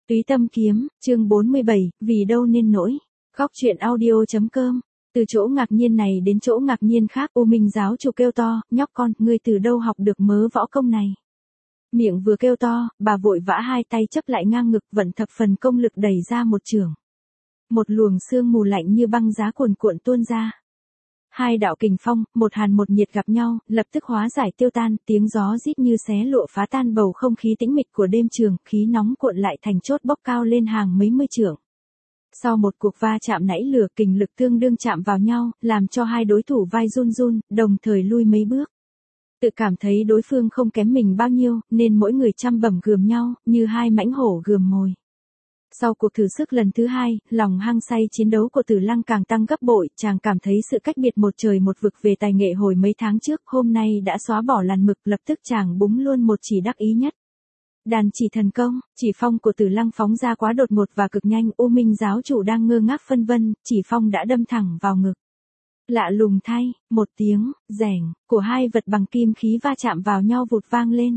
Túy Tâm Kiếm, chương 47, vì đâu nên nỗi. Góc truyện audio.com. Từ chỗ ngạc nhiên này đến chỗ ngạc nhiên khác, U Minh giáo chủ kêu to, nhóc con, ngươi từ đâu học được mớ võ công này? Miệng vừa kêu to, bà vội vã hai tay chấp lại ngang ngực, vận thập phần công lực đẩy ra một chưởng. Một luồng sương mù lạnh như băng giá cuồn cuộn tuôn ra. Hai đạo kình phong, một hàn một nhiệt gặp nhau, lập tức hóa giải tiêu tan, tiếng gió rít như xé lụa phá tan bầu không khí tĩnh mịch của đêm trường, khí nóng cuộn lại thành chốt bốc cao lên hàng mấy mươi trượng. Sau một cuộc va chạm nãy lửa, kình lực tương đương chạm vào nhau, làm cho hai đối thủ vai run run, đồng thời lui mấy bước. Tự cảm thấy đối phương không kém mình bao nhiêu, nên mỗi người chăm bẩm gườm nhau, như hai mãnh hổ gườm mồi. Sau cuộc thử sức lần thứ hai, lòng hăng say chiến đấu của Tử Lăng càng tăng gấp bội, chàng cảm thấy sự cách biệt một trời một vực về tài nghệ hồi mấy tháng trước, hôm nay đã xóa bỏ làn mực, lập tức chàng búng luôn một chỉ đắc ý nhất. Đàn chỉ thần công, chỉ phong của Tử Lăng phóng ra quá đột ngột và cực nhanh, U Minh giáo chủ đang ngơ ngác phân vân, chỉ phong đã đâm thẳng vào ngực. Lạ lùng thay, một tiếng, rẻng, của hai vật bằng kim khí va chạm vào nhau vụt vang lên.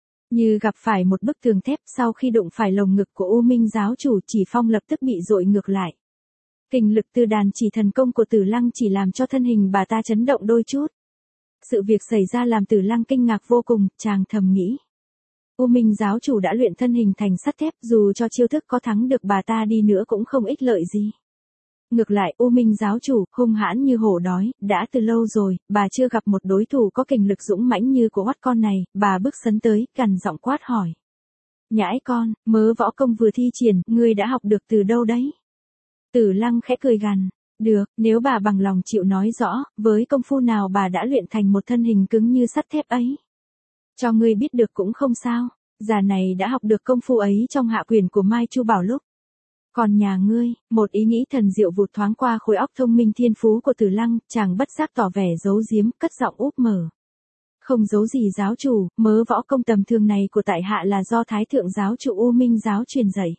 Như gặp phải một bức tường thép, sau khi đụng phải lồng ngực của U Minh giáo chủ, chỉ phong lập tức bị dội ngược lại. Kình lực từ đàn chỉ thần công của Tử Lăng chỉ làm cho thân hình bà ta chấn động đôi chút. Sự việc xảy ra làm Tử Lăng kinh ngạc vô cùng, chàng thầm nghĩ. U Minh giáo chủ đã luyện thân hình thành sắt thép, dù cho chiêu thức có thắng được bà ta đi nữa cũng không ích lợi gì. Ngược lại, U Minh giáo chủ, hung hãn như hổ đói, đã từ lâu rồi, bà chưa gặp một đối thủ có kình lực dũng mãnh như của hoắt con này, bà bước sấn tới, gằn giọng quát hỏi. Nhãi con, mớ võ công vừa thi triển, ngươi đã học được từ đâu đấy? Tử Lăng khẽ cười gằn, được, nếu bà bằng lòng chịu nói rõ, với công phu nào bà đã luyện thành một thân hình cứng như sắt thép ấy. Cho ngươi biết được cũng không sao, già này đã học được công phu ấy trong hạ quyền của Mai Chu Bảo Lúc. Còn nhà ngươi, một ý nghĩ thần diệu vụt thoáng qua khối óc thông minh thiên phú của Tử Lăng, chàng bất giác tỏ vẻ giấu giếm, cất giọng úp mở. Không giấu gì giáo chủ, mớ võ công tầm thường này của tại hạ là do Thái thượng giáo chủ U Minh giáo truyền dạy.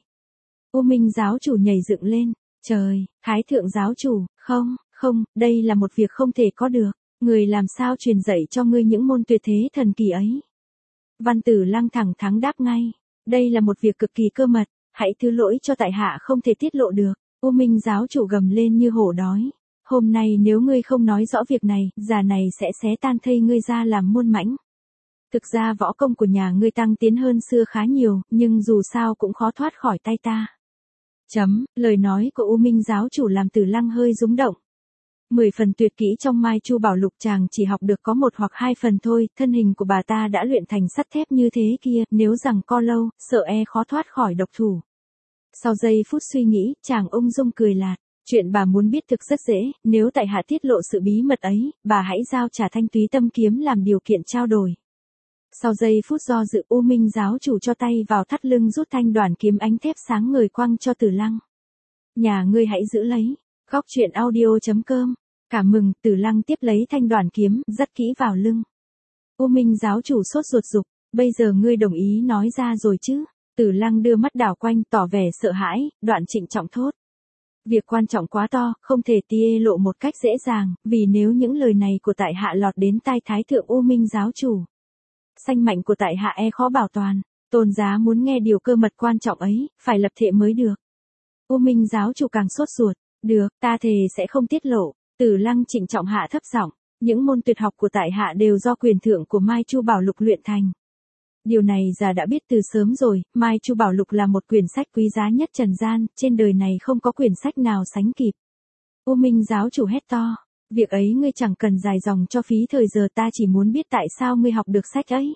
U Minh giáo chủ nhảy dựng lên, trời, Thái thượng giáo chủ, không, đây là một việc không thể có được, người làm sao truyền dạy cho ngươi những môn tuyệt thế thần kỳ ấy. Văn Tử Lăng thẳng thắn đáp ngay, đây là một việc cực kỳ cơ mật. Hãy thứ lỗi cho tại hạ không thể tiết lộ được. U Minh giáo chủ gầm lên như hổ đói. Hôm nay nếu ngươi không nói rõ việc này, già này sẽ xé tan thây ngươi ra làm muôn mảnh. Thực ra võ công của nhà ngươi tăng tiến hơn xưa khá nhiều, nhưng dù sao cũng khó thoát khỏi tay ta. Lời nói của U Minh giáo chủ làm Tử Lăng hơi rúng động. 10 phần tuyệt kỹ trong Mai Chu Bảo Lục chàng chỉ học được có 1 hoặc 2 phần thôi, thân hình của bà ta đã luyện thành sắt thép như thế kia, nếu rằng co lâu, sợ khó thoát khỏi độc thủ. Sau giây phút suy nghĩ, chàng ung dung cười lạt, chuyện bà muốn biết thực rất dễ, nếu tại hạ tiết lộ sự bí mật ấy, bà hãy giao trả thanh Túy Tâm Kiếm làm điều kiện trao đổi. Sau giây phút do dự, U Minh giáo chủ cho tay vào thắt lưng rút thanh đoản kiếm ánh thép sáng ngời quăng cho Tử Lăng. Nhà ngươi hãy giữ lấy. Góc truyện audio.com. Cảm mừng, Tử Lăng tiếp lấy thanh đoản kiếm, dắt kỹ vào lưng. U Minh giáo chủ sốt ruột dục, bây giờ ngươi đồng ý nói ra rồi chứ? Tử Lăng đưa mắt đảo quanh, tỏ vẻ sợ hãi, đoạn trịnh trọng thốt. Việc quan trọng quá to, không thể tiết lộ một cách dễ dàng, vì nếu những lời này của tại hạ lọt đến tai Thái thượng U Minh giáo chủ, sanh mạnh của tại hạ khó bảo toàn. Tôn giá muốn nghe điều cơ mật quan trọng ấy, phải lập thệ mới được. U Minh giáo chủ càng sốt ruột, được, ta thề sẽ không tiết lộ. Tử Lăng trịnh trọng hạ thấp giọng, những môn tuyệt học của tại hạ đều do quyền thượng của Mai Chu Bảo Lục luyện thành. Điều này già đã biết từ sớm rồi, Mai Chu Bảo Lục là một quyển sách quý giá nhất trần gian, trên đời này không có quyển sách nào sánh kịp. U Minh giáo chủ hét to, việc ấy ngươi chẳng cần dài dòng cho phí thời giờ, ta chỉ muốn biết tại sao ngươi học được sách ấy.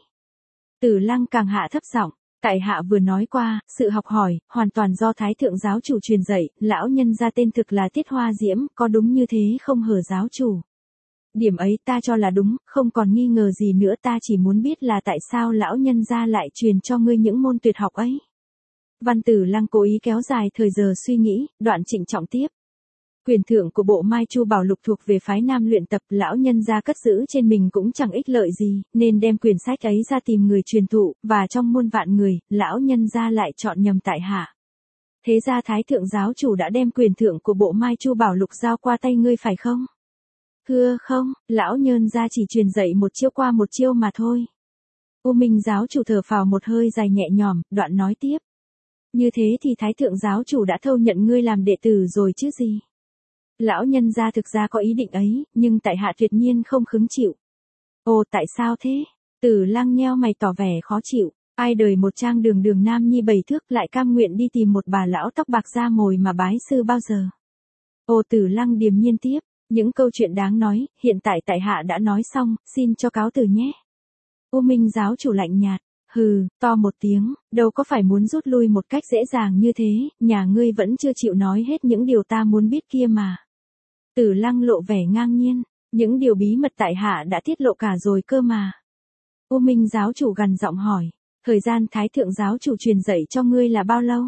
Tử Lăng càng hạ thấp giọng, tại hạ vừa nói qua, sự học hỏi, hoàn toàn do Thái thượng giáo chủ truyền dạy, lão nhân gia tên thực là Tiết Hoa Diễm, có đúng như thế không hở giáo chủ? Điểm ấy ta cho là đúng, không còn nghi ngờ gì nữa, ta chỉ muốn biết là tại sao lão nhân gia lại truyền cho ngươi những môn tuyệt học ấy. Văn Tử Lăng cố ý kéo dài thời giờ suy nghĩ, đoạn trịnh trọng tiếp. Quyền thượng của bộ Mai Chu Bảo Lục thuộc về phái nam luyện tập, lão nhân gia cất giữ trên mình cũng chẳng ích lợi gì, nên đem quyển sách ấy ra tìm người truyền thụ, và trong muôn vạn người, lão nhân gia lại chọn nhầm tại hạ. Thế ra Thái thượng giáo chủ đã đem quyền thượng của bộ Mai Chu Bảo Lục giao qua tay ngươi phải không? Thưa không, lão nhân gia chỉ truyền dạy một chiêu qua một chiêu mà thôi. U Minh giáo chủ thở phào một hơi dài nhẹ nhõm, đoạn nói tiếp. Như thế thì Thái thượng giáo chủ đã thâu nhận ngươi làm đệ tử rồi chứ gì. Lão nhân gia thực ra có ý định ấy, nhưng tại hạ tuyệt nhiên không khứng chịu. Ồ tại sao thế? Tử Lăng nheo mày tỏ vẻ khó chịu. Ai đời một trang đường đường nam nhi 7 thước lại cam nguyện đi tìm một bà lão tóc bạc ra ngồi mà bái sư bao giờ. Ồ Tử Lăng điềm nhiên tiếp. Những câu chuyện đáng nói, hiện tại hạ đã nói xong, xin cho cáo từ nhé. U Minh giáo chủ lạnh nhạt. Hừ, to một tiếng, đâu có phải muốn rút lui một cách dễ dàng như thế, nhà ngươi vẫn chưa chịu nói hết những điều ta muốn biết kia mà. Tử Lăng lộ vẻ ngang nhiên, những điều bí mật tại hạ đã tiết lộ cả rồi cơ mà. U Minh giáo chủ gằn giọng hỏi, thời gian Thái thượng giáo chủ truyền dạy cho ngươi là bao lâu?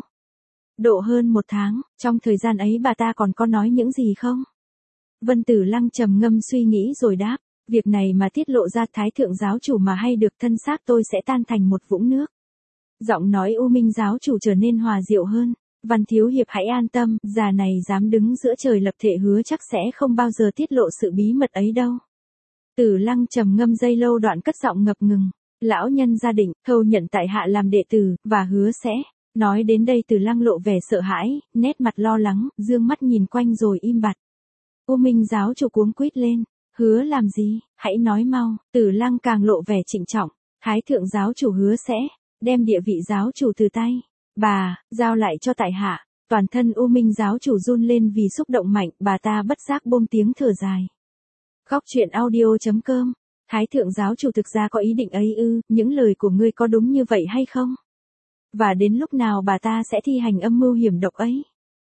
Độ hơn 1 tháng, trong thời gian ấy bà ta còn có nói những gì không? Vân Tử Lăng trầm ngâm suy nghĩ rồi đáp, việc này mà tiết lộ ra Thái thượng giáo chủ mà hay được thân xác tôi sẽ tan thành một vũng nước. Giọng nói U Minh giáo chủ trở nên hòa dịu hơn, Văn thiếu hiệp hãy an tâm, già này dám đứng giữa trời lập thể hứa chắc sẽ không bao giờ tiết lộ sự bí mật ấy đâu. Tử Lăng trầm ngâm giây lâu đoạn cất giọng ngập ngừng, lão nhân gia định, thâu nhận tại hạ làm đệ tử, và hứa sẽ. Nói đến đây Tử Lăng lộ vẻ sợ hãi, nét mặt lo lắng, dương mắt nhìn quanh rồi im bặt. U Minh giáo chủ cuống quýt lên, hứa làm gì, hãy nói mau. Tử Lăng càng lộ vẻ trịnh trọng, Thái thượng giáo chủ hứa sẽ đem địa vị giáo chủ từ tay bà giao lại cho tại hạ. Toàn thân U Minh giáo chủ run lên vì xúc động mạnh, bà ta bất giác buông tiếng thở dài. Góc truyện audio.com. Thái thượng giáo chủ thực ra có ý định ấy ư? Những lời của ngươi có đúng như vậy hay không? Và đến lúc nào bà ta sẽ thi hành âm mưu hiểm độc ấy?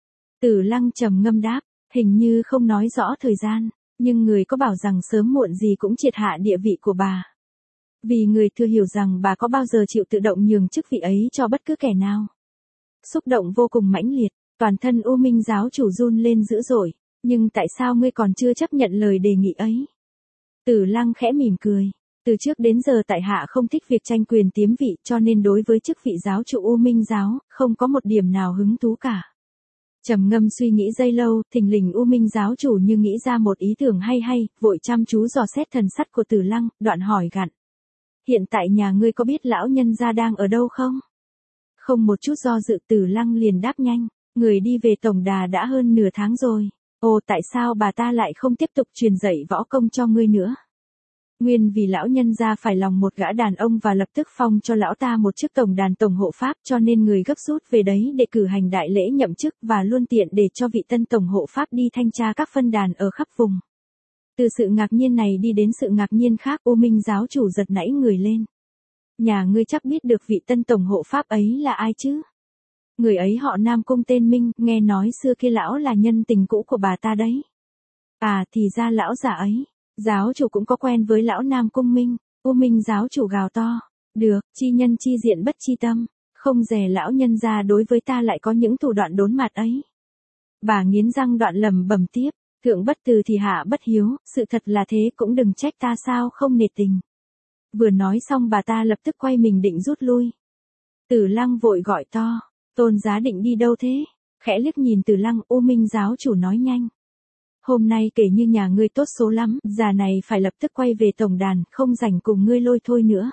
Tử Lăng trầm ngâm đáp, hình như không nói rõ thời gian, nhưng người có bảo rằng sớm muộn gì cũng triệt hạ địa vị của bà. Vì người thừa hiểu rằng bà có bao giờ chịu tự động nhường chức vị ấy cho bất cứ kẻ nào. Xúc động vô cùng mãnh liệt, toàn thân U Minh giáo chủ run lên dữ dội, nhưng tại sao ngươi còn chưa chấp nhận lời đề nghị ấy? Tử Lăng khẽ mỉm cười, từ trước đến giờ tại hạ không thích việc tranh quyền tiếm vị, cho nên đối với chức vị giáo chủ U Minh giáo, không có một điểm nào hứng thú cả. Trầm ngâm suy nghĩ giây lâu, thình lình U Minh giáo chủ như nghĩ ra một ý tưởng hay, vội chăm chú dò xét thần sắc của Tử Lăng, đoạn hỏi gặn. Hiện tại nhà ngươi có biết lão nhân gia đang ở đâu không? Không một chút do dự Tử Lăng liền đáp nhanh, người đi về tổng đà đã hơn nửa tháng rồi. Ồ tại sao bà ta lại không tiếp tục truyền dạy võ công cho ngươi nữa? Nguyên vì lão nhân gia phải lòng một gã đàn ông và lập tức phong cho lão ta một chức tổng đàn tổng hộ pháp, cho nên người gấp rút về đấy để cử hành đại lễ nhậm chức và luôn tiện để cho vị tân tổng hộ pháp đi thanh tra các phân đàn ở khắp vùng. Từ sự ngạc nhiên này đi đến sự ngạc nhiên khác, U Minh giáo chủ giật nảy người lên. Nhà ngươi chắc biết được vị tân tổng hộ pháp ấy là ai chứ? Người ấy họ Nam Cung tên Minh, nghe nói xưa kia lão là nhân tình cũ của bà ta đấy. À thì ra lão già ấy. Giáo chủ cũng có quen với lão Nam Cung Minh. U Minh giáo chủ gào to. Được, chi nhân chi diện bất chi tâm. Không dè lão nhân gia đối với ta lại có những thủ đoạn đốn mặt ấy. Bà nghiến răng đoạn lầm bầm tiếp. Thượng bất từ thì hạ bất hiếu, sự thật là thế cũng đừng trách ta sao không nể tình. Vừa nói xong bà ta lập tức quay mình định rút lui. Tử Lăng vội gọi to. Tôn giá định đi đâu thế? Khẽ liếc nhìn Tử Lăng, U Minh giáo chủ nói nhanh. Hôm nay kể như nhà ngươi tốt số lắm, già này phải lập tức quay về tổng đàn, không rảnh cùng ngươi lôi thôi nữa.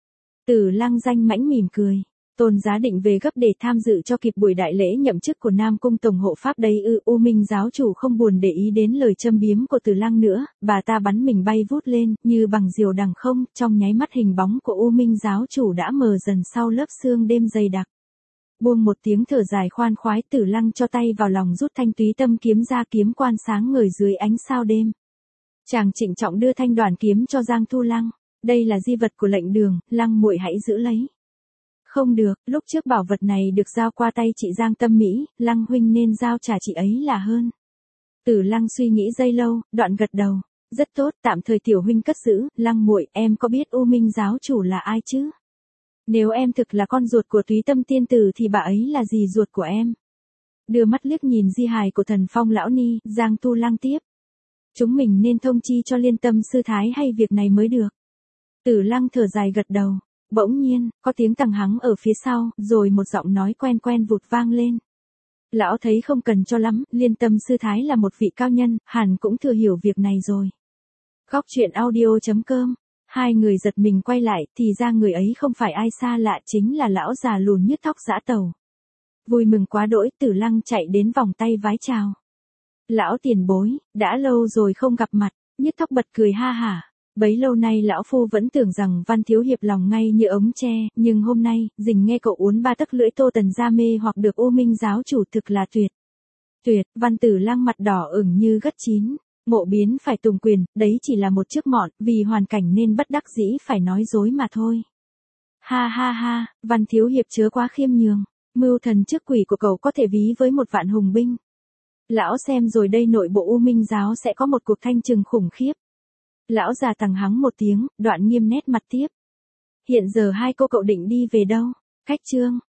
Tử Lăng danh mãnh mỉm cười. Tôn giá định về gấp để tham dự cho kịp buổi đại lễ nhậm chức của Nam Cung tổng hộ pháp đấy ư? U Minh giáo chủ không buồn để ý đến lời châm biếm của Tử Lăng nữa, bà ta bắn mình bay vút lên, như bằng diều đằng không, trong nháy mắt hình bóng của U Minh giáo chủ đã mờ dần sau lớp sương đêm dày đặc. Buông một tiếng thở dài khoan khoái, Tử Lăng cho tay vào lòng rút thanh túy tâm kiếm ra, kiếm quan sáng ngời dưới ánh sao đêm. Chàng trịnh trọng đưa thanh đoàn kiếm cho Giang Thu Lăng. Đây là di vật của lệnh đường, Lăng muội hãy giữ lấy. Không được, lúc trước bảo vật này được giao qua tay chị Giang Tâm Mỹ, Lăng huynh nên giao trả chị ấy là hơn. Tử Lăng suy nghĩ giây lâu, đoạn gật đầu. Rất tốt, tạm thời tiểu huynh cất giữ. Lăng muội, em có biết U Minh giáo chủ là ai chứ? Nếu em thực là con ruột của Túy Tâm tiên tử thì bà ấy là dì ruột của em. Đưa mắt liếc nhìn di hài của Thần Phong lão ni, Giang Tu Lăng tiếp. Chúng mình nên thông chi cho Liên Tâm sư thái hay việc này mới được. Tử Lăng thở dài gật đầu. Bỗng nhiên, có tiếng tằng hắng ở phía sau, rồi một giọng nói quen quen vụt vang lên. Lão thấy không cần cho lắm, Liên Tâm sư thái là một vị cao nhân, hẳn cũng thừa hiểu việc này rồi. Góc truyện audio.com. Hai người giật mình quay lại, thì ra người ấy không phải ai xa lạ, chính là lão già lùn nhức thóc dã tàu. Vui mừng quá đỗi, Tử Lăng chạy đến vòng tay vái chào. Lão tiền bối, đã lâu rồi không gặp mặt, Nhất Thóc bật cười ha hả. Bấy lâu nay lão phu vẫn tưởng rằng Văn thiếu hiệp lòng ngay như ống tre, nhưng hôm nay, dình nghe cậu uốn ba tấc lưỡi Tô Tần ra mê hoặc được U Minh giáo chủ thực là tuyệt. Tuyệt, Văn Tử Lăng mặt đỏ ửng như gất chín. Ngộ biến phải tùng quyền, đấy chỉ là một chiếc mọn, vì hoàn cảnh nên bất đắc dĩ phải nói dối mà thôi. Ha ha ha, Văn thiếu hiệp chớ quá khiêm nhường. Mưu thần trước quỷ của cậu có thể ví với một vạn hùng binh. Lão xem rồi đây, nội bộ U Minh giáo sẽ có một cuộc thanh trừng khủng khiếp. Lão già tằng hắng một tiếng, đoạn nghiêm nét mặt tiếp. Hiện giờ hai cô cậu định đi về đâu? Khách Trương,